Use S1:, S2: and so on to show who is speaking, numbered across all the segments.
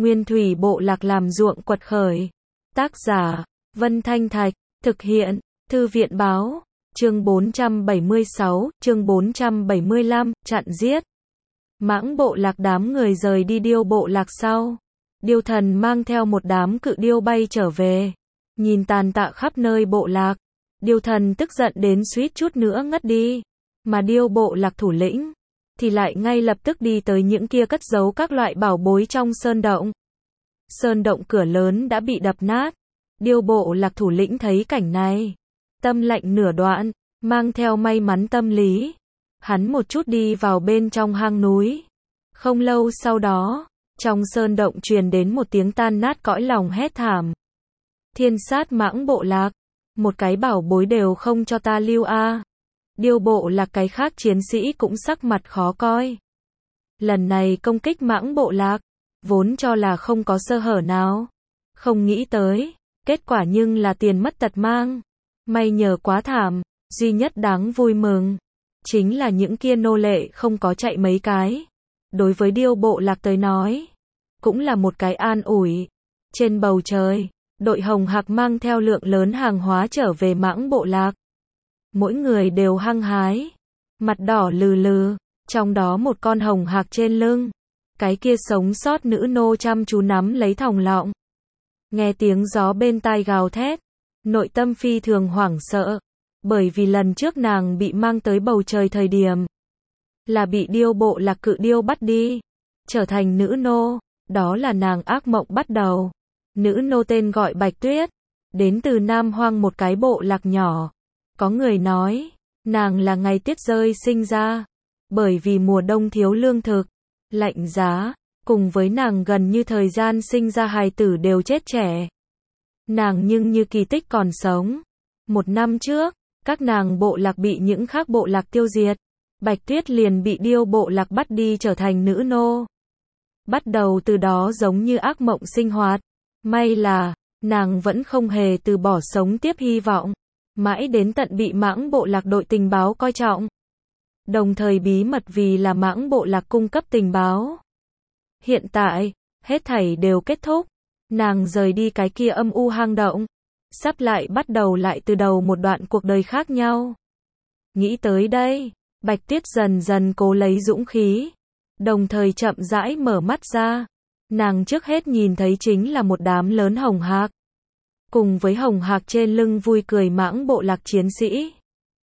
S1: Nguyên thủy bộ lạc làm ruộng quật khởi. Tác giả, Vân Thanh Thạch, thực hiện, Thư viện báo, chương 476, chương 475, chặn giết. Mãng bộ lạc đám người rời đi điêu bộ lạc sau. Điêu thần mang theo một đám cự điêu bay trở về. Nhìn tàn tạ khắp nơi bộ lạc. Điêu thần tức giận đến suýt chút nữa ngất đi. Mà điêu bộ lạc thủ lĩnh thì lại ngay lập tức đi tới những kia cất giấu các loại bảo bối trong sơn động. Sơn động cửa lớn đã bị đập nát. Điêu bộ lạc thủ lĩnh thấy cảnh này, tâm lạnh nửa đoạn, mang theo may mắn tâm lý. Hắn một chút đi vào bên trong hang núi. Không lâu sau đó, trong sơn động truyền đến một tiếng tan nát cõi lòng hét thảm. Thiên sát mãng bộ lạc, một cái bảo bối đều không cho ta lưu a. Điêu bộ lạc cái khác chiến sĩ cũng sắc mặt khó coi. Lần này công kích mãng bộ lạc, vốn cho là không có sơ hở nào. Không nghĩ tới, kết quả nhưng là tiền mất tật mang. May nhờ quá thảm, duy nhất đáng vui mừng chính là những kia nô lệ không có chạy mấy cái. Đối với điêu bộ lạc tới nói, cũng là một cái an ủi. Trên bầu trời, đội hồng hạc mang theo lượng lớn hàng hóa trở về mãng bộ lạc. Mỗi người đều hăng hái, mặt đỏ lừ lừ, trong đó một con hồng hạc trên lưng. Cái kia sống sót nữ nô chăm chú nắm lấy thòng lọng. Nghe tiếng gió bên tai gào thét, nội tâm phi thường hoảng sợ, bởi vì lần trước nàng bị mang tới bầu trời thời điểm là bị điêu bộ lạc cự điêu bắt đi, trở thành nữ nô, đó là nàng ác mộng bắt đầu. Nữ nô tên gọi Bạch Tuyết, đến từ Nam Hoang một cái bộ lạc nhỏ. Có người nói, nàng là ngày tuyết rơi sinh ra, bởi vì mùa đông thiếu lương thực, lạnh giá, cùng với nàng gần như thời gian sinh ra hài tử đều chết trẻ. Nàng nhưng như kỳ tích còn sống. Một năm trước, các nàng bộ lạc bị những khác bộ lạc tiêu diệt. Bạch Tuyết liền bị điêu bộ lạc bắt đi trở thành nữ nô. Bắt đầu từ đó giống như ác mộng sinh hoạt. May là, nàng vẫn không hề từ bỏ sống tiếp hy vọng. Mãi đến tận bị mãng bộ lạc đội tình báo coi trọng. Đồng thời bí mật vì là mãng bộ lạc cung cấp tình báo. Hiện tại, hết thảy đều kết thúc. Nàng rời đi cái kia âm u hang động. Sắp lại bắt đầu lại từ đầu một đoạn cuộc đời khác nhau. Nghĩ tới đây, Bạch Tuyết dần dần cố lấy dũng khí. Đồng thời chậm rãi mở mắt ra. Nàng trước hết nhìn thấy chính là một đám lớn hồng hạc. Cùng với hồng hạc trên lưng vui cười mãng bộ lạc chiến sĩ.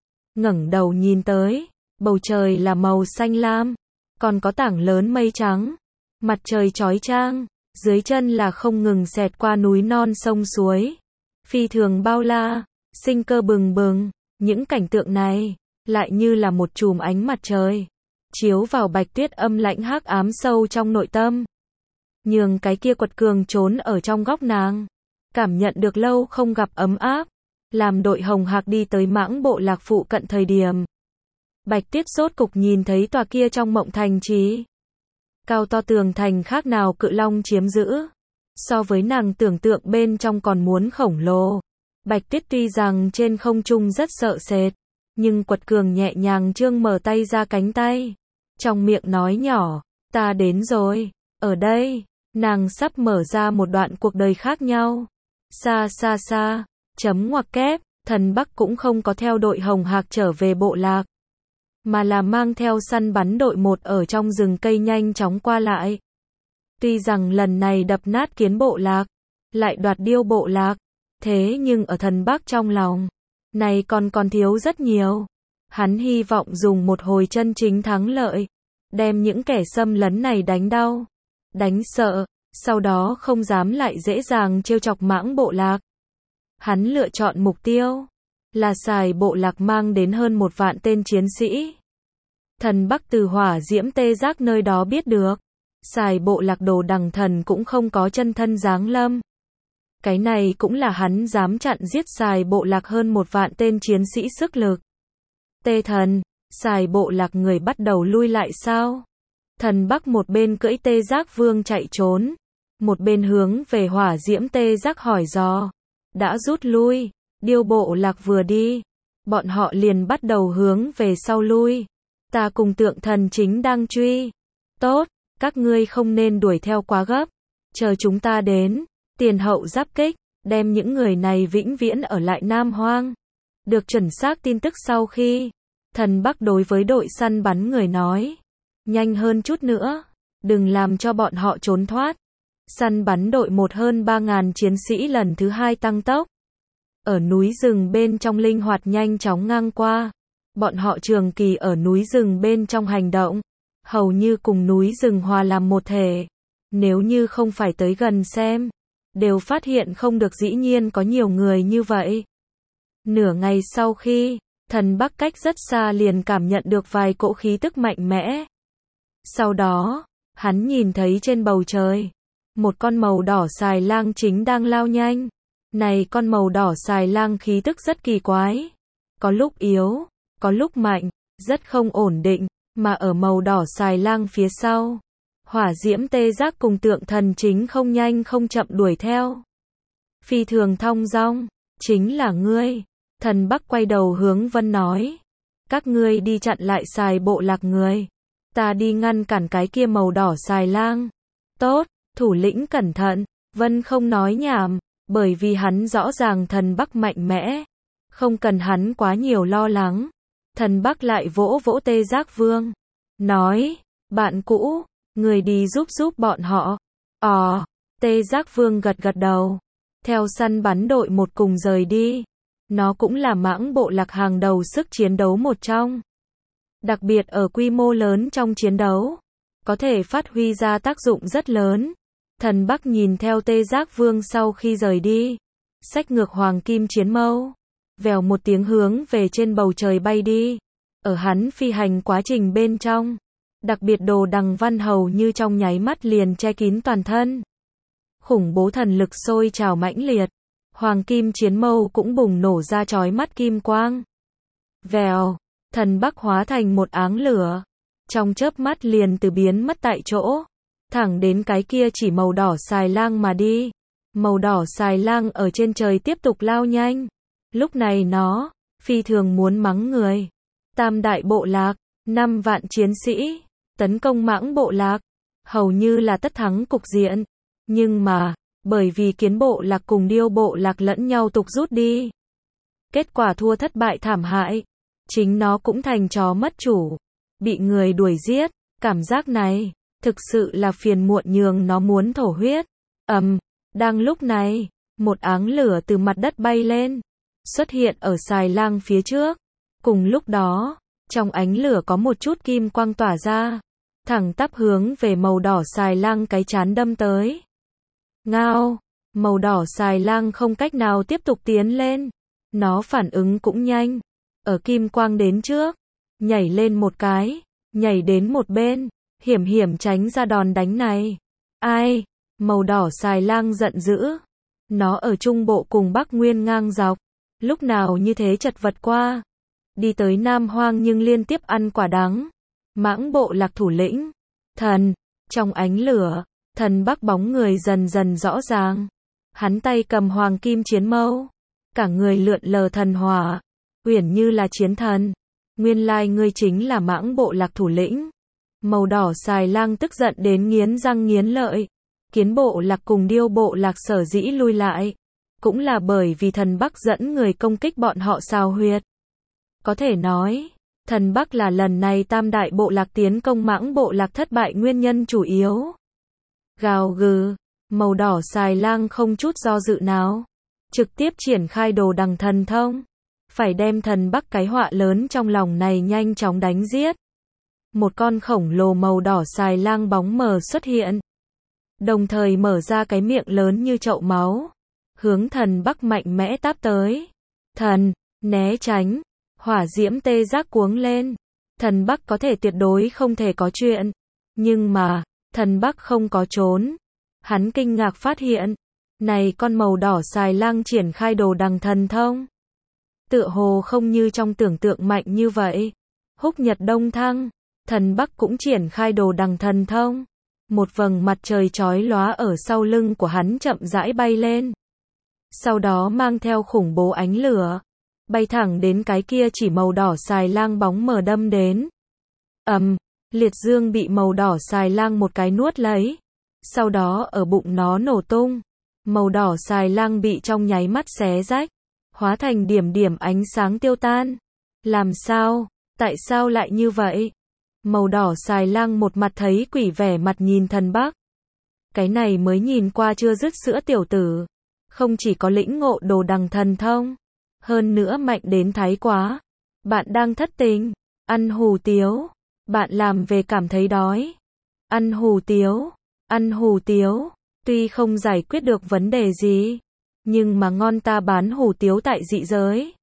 S1: Ngẩng đầu nhìn tới, bầu trời là màu xanh lam, còn có tảng lớn mây trắng, mặt trời chói chang, dưới chân là không ngừng xẹt qua núi non sông suối, phi thường bao la, sinh cơ bừng bừng. Những cảnh tượng này lại như là một chùm ánh mặt trời chiếu vào Bạch Tuyết âm lãnh hắc ám sâu trong nội tâm, nhường cái kia quật cường trốn ở trong góc nàng cảm nhận được lâu không gặp ấm áp. Làm đội hồng hạc đi tới mãng bộ lạc phụ cận thời điểm, Bạch Tuyết rốt cục nhìn thấy tòa kia trong mộng thành trì. Cao to tường thành khác nào cự long chiếm giữ. So với nàng tưởng tượng bên trong còn muốn khổng lồ. Bạch Tuyết tuy rằng trên không trung rất sợ sệt, nhưng quật cường nhẹ nhàng trương mở tay ra cánh tay. Trong miệng nói nhỏ, ta đến rồi, ở đây, nàng sắp mở ra một đoạn cuộc đời khác nhau. Xa xa xa, chấm ngoặc kép, thần Bắc cũng không có theo đội hồng hạc trở về bộ lạc, mà là mang theo săn bắn đội một ở trong rừng cây nhanh chóng qua lại. Tuy rằng lần này đập nát kiến bộ lạc, lại đoạt điêu bộ lạc, thế nhưng ở thần Bắc trong lòng, này còn thiếu rất nhiều. Hắn hy vọng dùng một hồi chân chính thắng lợi, đem những kẻ xâm lấn này đánh đau, đánh sợ, sau đó không dám lại dễ dàng trêu chọc mãng bộ lạc. Hắn lựa chọn mục tiêu là xài bộ lạc mang đến hơn 1 vạn tên chiến sĩ. Thần Bắc từ hỏa diễm tê giác nơi đó biết được, xài bộ lạc đồ đằng thần cũng không có chân thân giáng lâm. Cái này cũng là hắn dám chặn giết xài bộ lạc hơn 1 vạn tên chiến sĩ sức lực. Tê thần, xài bộ lạc người bắt đầu lui lại sao? Thần Bắc một bên cưỡi tê giác vương chạy trốn, một bên hướng về hỏa diễm tê giác hỏi dò. Đã rút lui, điêu bộ lạc vừa đi, bọn họ liền bắt đầu hướng về sau lui. Ta cùng tượng thần chính đang truy. Tốt, các ngươi không nên đuổi theo quá gấp. chờ chúng ta đến, tiền hậu giáp kích, đem những người này vĩnh viễn ở lại Nam Hoang. Được chuẩn xác tin tức sau khi, Thần Bắc đối với đội săn bắn người nói, nhanh hơn chút nữa, đừng làm cho bọn họ trốn thoát. Săn bắn đội một hơn 3.000 chiến sĩ lần thứ hai tăng tốc. Ở núi rừng bên trong linh hoạt nhanh chóng ngang qua. Bọn họ trường kỳ ở núi rừng bên trong hành động, hầu như cùng núi rừng hòa làm một thể. Nếu như không phải tới gần xem, đều phát hiện không được dĩ nhiên có nhiều người như vậy. Nửa ngày sau khi, Thần Bắc cách rất xa liền cảm nhận được vài cỗ khí tức mạnh mẽ. Sau đó, hắn nhìn thấy trên bầu trời, một con màu đỏ xài lang chính đang lao nhanh. Này con màu đỏ xài lang khí tức rất kỳ quái. Có lúc yếu, có lúc mạnh, rất không ổn định, mà ở màu đỏ xài lang phía sau. Hỏa diễm tê giác cùng tượng thần chính không nhanh không chậm đuổi theo. Phi thường thong dong, chính là ngươi. Thần Bắc quay đầu hướng Vân nói. Các ngươi đi chặn lại xài bộ lạc người. Ta đi ngăn cản cái kia màu đỏ xài lang. Tốt, thủ lĩnh cẩn thận. Vân không nói nhảm, bởi vì hắn rõ ràng Thần Bắc mạnh mẽ. Không cần hắn quá nhiều lo lắng. Thần Bắc lại vỗ vỗ tê giác vương. Nói, bạn cũ, người đi giúp bọn họ. Tê giác vương gật gật đầu. Theo săn bắn đội một cùng rời đi. Nó cũng là mãng bộ lạc hàng đầu sức chiến đấu một trong. Đặc biệt ở quy mô lớn trong chiến đấu. Có thể phát huy ra tác dụng rất lớn. Thần Bắc nhìn theo tê giác vương sau khi rời đi. Xách ngược hoàng kim chiến mâu. Vèo một tiếng hướng về trên bầu trời bay đi. Ở hắn phi hành quá trình bên trong. Đặc biệt đồ đằng văn hầu như trong nháy mắt liền che kín toàn thân. Khủng bố thần lực sôi trào mãnh liệt. Hoàng kim chiến mâu cũng bùng nổ ra chói mắt kim quang. Vèo, Thần Bắc hóa thành một áng lửa. Trong chớp mắt liền từ biến mất tại chỗ. Thẳng đến cái kia chỉ màu đỏ xài lang mà đi. Màu đỏ xài lang ở trên trời tiếp tục lao nhanh. Lúc này nó, phi thường muốn mắng người. Tam đại bộ lạc, 5 vạn chiến sĩ, tấn công mãng bộ lạc. Hầu như là tất thắng cục diện. Nhưng mà, bởi vì kiến bộ lạc cùng điêu bộ lạc lẫn nhau tục rút đi. Kết quả thua thất bại thảm hại. Chính nó cũng thành chó mất chủ. Bị người đuổi giết. Cảm giác này, thực sự là phiền muộn nhường nó muốn thổ huyết. Đang lúc này, một áng lửa từ mặt đất bay lên. Xuất hiện ở xài lang phía trước. Cùng lúc đó, trong ánh lửa có một chút kim quang tỏa ra. Thẳng tắp hướng về màu đỏ xài lang cái chán đâm tới. Ngao, màu đỏ xài lang không cách nào tiếp tục tiến lên. Nó phản ứng cũng nhanh. Ở kim quang đến trước, nhảy lên một cái, nhảy đến một bên, hiểm hiểm tránh ra đòn đánh này. Ai? Màu đỏ xài lang giận dữ. Nó ở trung bộ cùng Bắc Nguyên ngang dọc. Lúc nào như thế chật vật qua. Đi tới Nam Hoang nhưng liên tiếp ăn quả đắng. Mãng bộ lạc thủ lĩnh. Thần. Trong ánh lửa, Thần Bắc bóng người dần dần rõ ràng. Hắn tay cầm hoàng kim chiến mâu. Cả người lượn lờ thần hỏa. Uyển như là chiến thần. Nguyên lai ngươi chính là mãng bộ lạc thủ lĩnh. Màu đỏ xài lang tức giận đến nghiến răng nghiến lợi. Kiến bộ lạc cùng điêu bộ lạc sở dĩ lui lại. Cũng là bởi vì Thần Bắc dẫn người công kích bọn họ xào huyệt. Có thể nói, Thần Bắc là lần này tam đại bộ lạc tiến công mãng bộ lạc thất bại nguyên nhân chủ yếu. Gào gừ, màu đỏ xài lang không chút do dự nào. Trực tiếp triển khai đồ đằng thần thông. Phải đem Thần Bắc cái họa lớn trong lòng này nhanh chóng đánh giết. Một con khổng lồ màu đỏ xài lang bóng mờ xuất hiện. Đồng thời mở ra cái miệng lớn như chậu máu. Hướng Thần Bắc mạnh mẽ táp tới. Thần, né tránh. Hỏa diễm tê giác cuống lên. Thần Bắc có thể tuyệt đối không thể có chuyện. Nhưng mà, Thần Bắc không có trốn. Hắn kinh ngạc phát hiện. Này con màu đỏ xài lang triển khai đồ đằng thần thông. Tựa hồ không như trong tưởng tượng mạnh như vậy. Húc nhật đông thăng. Thần Bắc cũng triển khai đồ đằng thần thông. Một vầng mặt trời chói lóa ở sau lưng của hắn chậm rãi bay lên. Sau đó mang theo khủng bố ánh lửa. Bay thẳng đến cái kia chỉ màu đỏ xài lang bóng mờ đâm đến. Liệt dương bị màu đỏ xài lang một cái nuốt lấy. sau đó ở bụng nó nổ tung. Màu đỏ xài lang bị trong nháy mắt xé rách, hóa thành điểm điểm ánh sáng tiêu tan. Làm sao? Tại sao lại như vậy? Màu đỏ xài lang một mặt thấy quỷ vẻ mặt nhìn thần Bắc. Cái này mới nhìn qua chưa dứt sữa tiểu tử. Không chỉ có lĩnh ngộ đồ đằng thần thông, hơn nữa mạnh đến thái quá. Bạn đang thất tình, ăn hủ tiếu. Bạn làm về cảm thấy đói. Ăn hủ tiếu, ăn hủ tiếu. Tuy không giải quyết được vấn đề gì, nhưng mà ngon ta bán hủ tiếu tại dị giới.